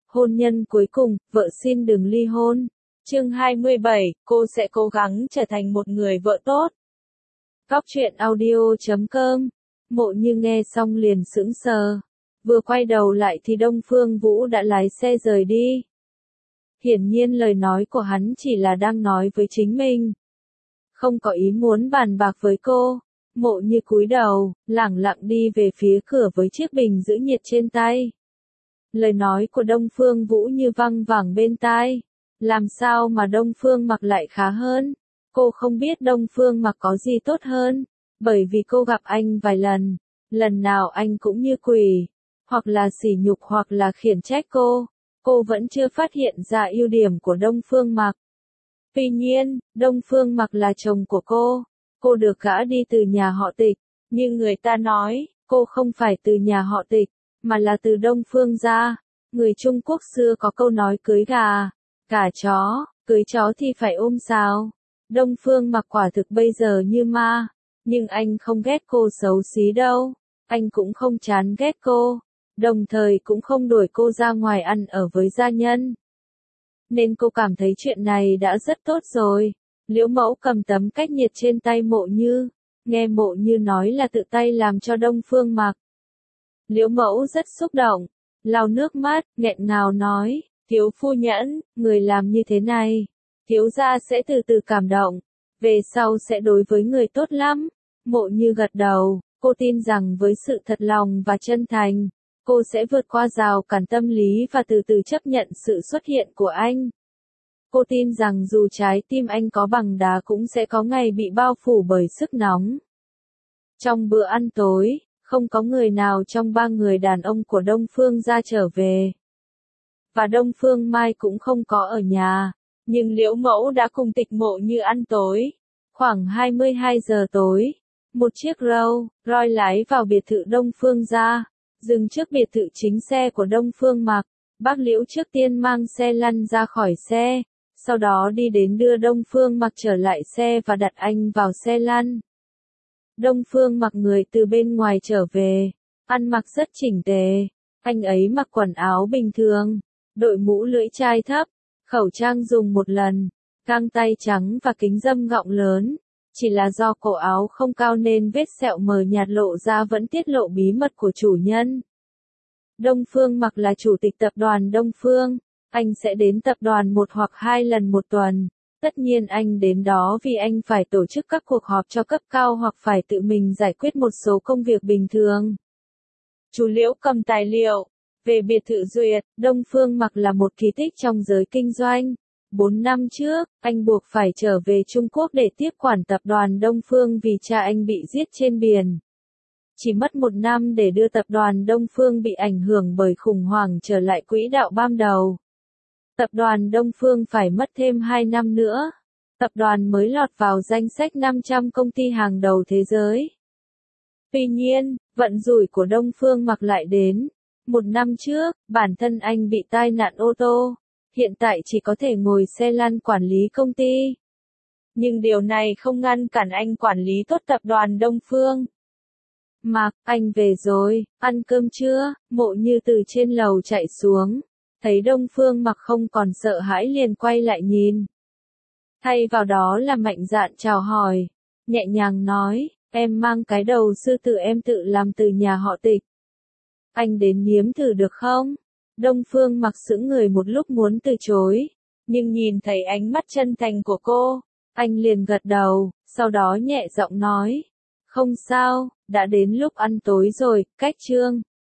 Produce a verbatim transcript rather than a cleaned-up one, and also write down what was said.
Hôn nhân cuối cùng, vợ xin đừng ly hôn. Chương hai mươi bảy, cô sẽ cố gắng trở thành một người vợ tốt. Góc truyện audio chấm com. Mộ Như nghe xong liền sững sờ. Vừa quay đầu lại thì Đông Phương Vũ đã lái xe rời đi. Hiển nhiên lời nói của hắn chỉ là đang nói với chính mình. Không có ý muốn bàn bạc với cô. Mộ Như cúi đầu, lẳng lặng đi về phía cửa với chiếc bình giữ nhiệt trên tay. Lời nói của Đông Phương Vũ như văng vẳng bên tai. Làm sao mà Đông Phương Mặc lại khá hơn? Cô không biết Đông Phương Mặc có gì tốt hơn, bởi vì cô gặp anh vài lần, lần nào anh cũng như quỷ, hoặc là sỉ nhục hoặc là khiển trách cô. Cô vẫn chưa phát hiện ra ưu điểm của Đông Phương Mặc. Tuy nhiên, Đông Phương Mặc là chồng của cô, cô được gả đi từ nhà họ Tịch, nhưng người ta nói, cô không phải từ nhà họ Tịch, mà là từ Đông Phương gia. Người Trung Quốc xưa có câu nói cưới gà, gả chó, cưới chó thì phải ôm sào. Đông Phương Mặc quả thực bây giờ như ma, nhưng anh không ghét cô xấu xí đâu, anh cũng không chán ghét cô, đồng thời cũng không đuổi cô ra ngoài ăn ở với gia nhân. Nên cô cảm thấy chuyện này đã rất tốt rồi. Liễu Mẫu cầm tấm cách nhiệt trên tay Mộ Như, nghe Mộ Như nói là tự tay làm cho Đông Phương Mặc. Liễu Mẫu rất xúc động, lau nước mắt, nghẹn ngào nói, thiếu phu nhẫn, người làm như thế này, thiếu gia sẽ từ từ cảm động, về sau sẽ đối với người tốt lắm. Mộ Như gật đầu, cô tin rằng với sự thật lòng và chân thành, cô sẽ vượt qua rào cản tâm lý và từ từ chấp nhận sự xuất hiện của anh. Cô tin rằng dù trái tim anh có bằng đá cũng sẽ có ngày bị bao phủ bởi sức nóng. Trong bữa ăn tối, không có người nào trong ba người đàn ông của Đông Phương gia trở về. Và Đông Phương Mai cũng không có ở nhà, nhưng Liễu Mẫu đã cùng Tịch Mộ Như ăn tối. Khoảng hai mươi hai giờ tối, một chiếc Rolls Royce lái vào biệt thự Đông Phương gia, dừng trước biệt thự chính xe của Đông Phương Mặc. Bác Liễu trước tiên mang xe lăn ra khỏi xe, sau đó đi đến đưa Đông Phương Mặc trở lại xe và đặt anh vào xe lăn. Đông Phương Mặc người từ bên ngoài trở về, ăn mặc rất chỉnh tề, anh ấy mặc quần áo bình thường, đội mũ lưỡi chai thấp, khẩu trang dùng một lần, găng tay trắng và kính râm gọng lớn. Chỉ là do cổ áo không cao nên vết sẹo mờ nhạt lộ ra vẫn tiết lộ bí mật của chủ nhân. Đông Phương Mặc là chủ tịch tập đoàn Đông Phương, anh sẽ đến tập đoàn một hoặc hai lần một tuần. Tất nhiên anh đến đó vì anh phải tổ chức các cuộc họp cho cấp cao hoặc phải tự mình giải quyết một số công việc bình thường. Chú Liễu cầm tài liệu. Về biệt thự duyệt, Đông Phương Mặc là một kỳ tích trong giới kinh doanh. Bốn năm trước, anh buộc phải trở về Trung Quốc để tiếp quản tập đoàn Đông Phương vì cha anh bị giết trên biển. Chỉ mất một năm để đưa tập đoàn Đông Phương bị ảnh hưởng bởi khủng hoảng trở lại quỹ đạo ban đầu. Tập đoàn Đông Phương phải mất thêm hai năm nữa. Tập đoàn mới lọt vào danh sách năm trăm công ty hàng đầu thế giới. Tuy nhiên, vận rủi của Đông Phương Mặc lại đến. Một năm trước, bản thân anh bị tai nạn ô tô. Hiện tại chỉ có thể ngồi xe lăn quản lý công ty. Nhưng điều này không ngăn cản anh quản lý tốt tập đoàn Đông Phương. Mặc, anh về rồi, ăn cơm chưa? Mộ Như từ trên lầu chạy xuống. Thấy Đông Phương Mặc không còn sợ hãi liền quay lại nhìn. Thay vào đó là mạnh dạn chào hỏi. Nhẹ nhàng nói, em mang cái đầu sư tử em tự làm từ nhà họ Tịch. Anh đến nếm thử được không? Đông Phương Mặc sững người một lúc muốn từ chối, nhưng nhìn thấy ánh mắt chân thành của cô, anh liền gật đầu, sau đó nhẹ giọng nói, không sao, đã đến lúc ăn tối rồi, cách trương.